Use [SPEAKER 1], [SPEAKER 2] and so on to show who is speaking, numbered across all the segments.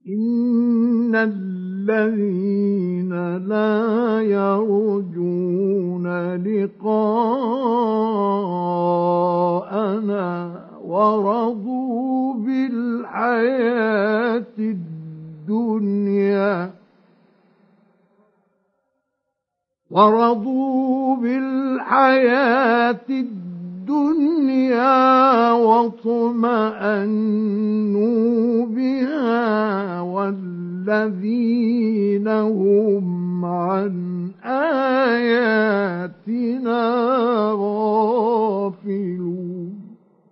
[SPEAKER 1] إن الذين لا يرجون لقاءنا ورضوا بالحياة الدنيا واطمأنوا بها والذين هم عن آياتنا غافلون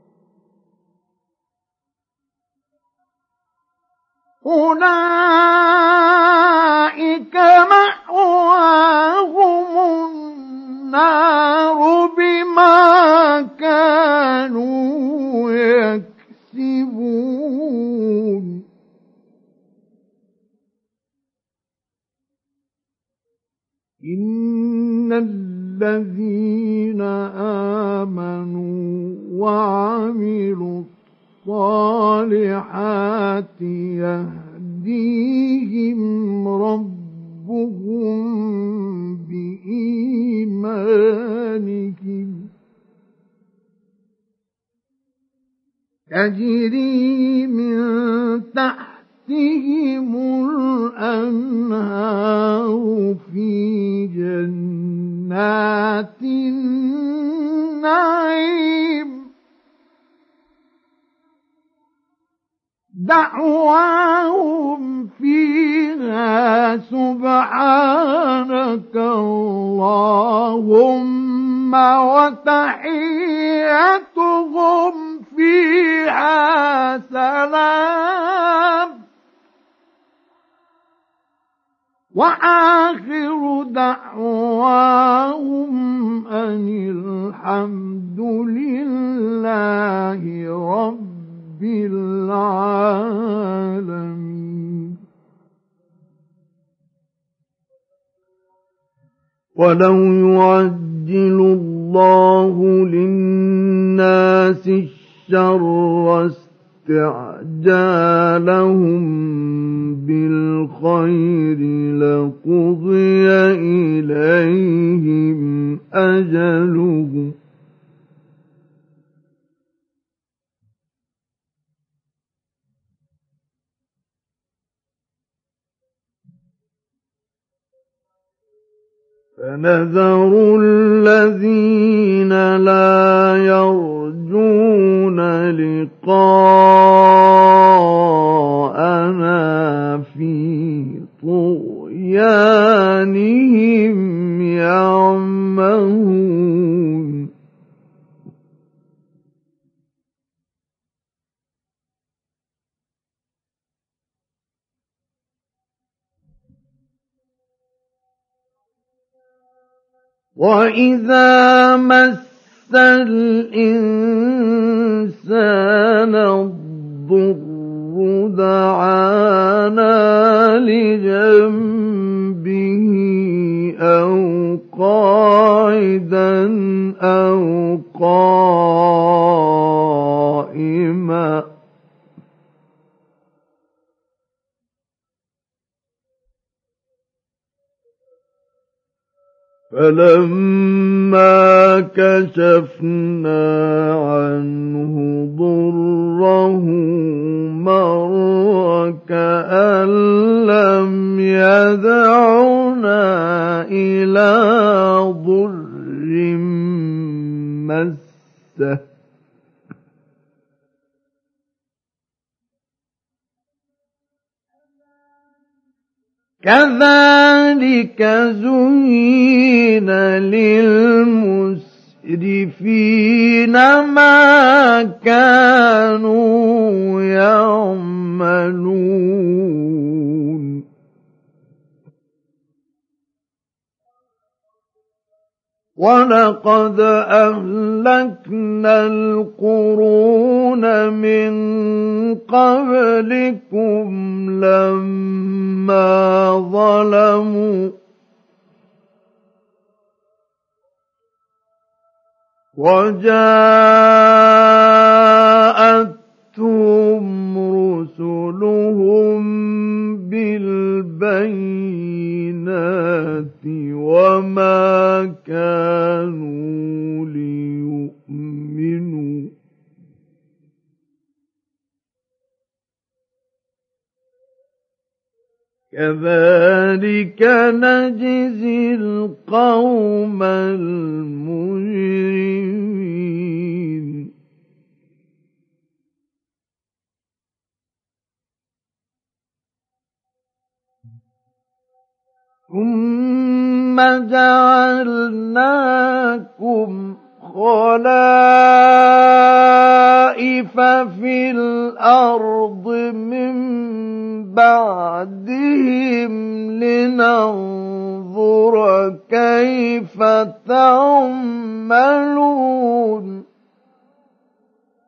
[SPEAKER 1] أولئك مأواهم النار بما كانوا يكسبون إن الذين آمنوا وعملوا الصالحات يهديهم ربهم بإيمانهم تجري من تحتهم الأنهار في جنات النعيم دعواهم فيها سبحانك اللهم وتحيتهم فيها سلام وآخر دعواهم أن الحمد لله رب العالمين ولو يعجل الله للناس الشر استعجالهم بالخير لقضي إليهم أجلهم فنذر الذين لا يرجون لقاءنا في طغيانهم يعمهون وَإِذَا مَسَّ الْإِنسَانَ الضُّرُّ دَعَانَا لِجَنبِهِ أَوْ قَاعِدًا أَوْ قَائِمًا فَلَمَّا كَشَفْنَا عَنْهُ ضُرَّهُ مَرَّ كَأَن لَّمْ يَدْعُنَا إِلَىٰ ضُرٍّ مَّسَّهُ كَذَلِكَ زُيِّنَ لِلْمُسْرِفِينَ مَا كَانُوا يَعْمَلُونَ وَلَقَدْ أَهْلَكْنَا الْقُرُونَ مِنْ قَبْلِكُمْ لَمَّا ظَلَمُوا وَجَاءَتْهُمْ رُسُلُهُم كذلك نجزي القوم المجرمين ثم جعلناكم خلائف في الأرض من بعدهم لننظر كيف تعملون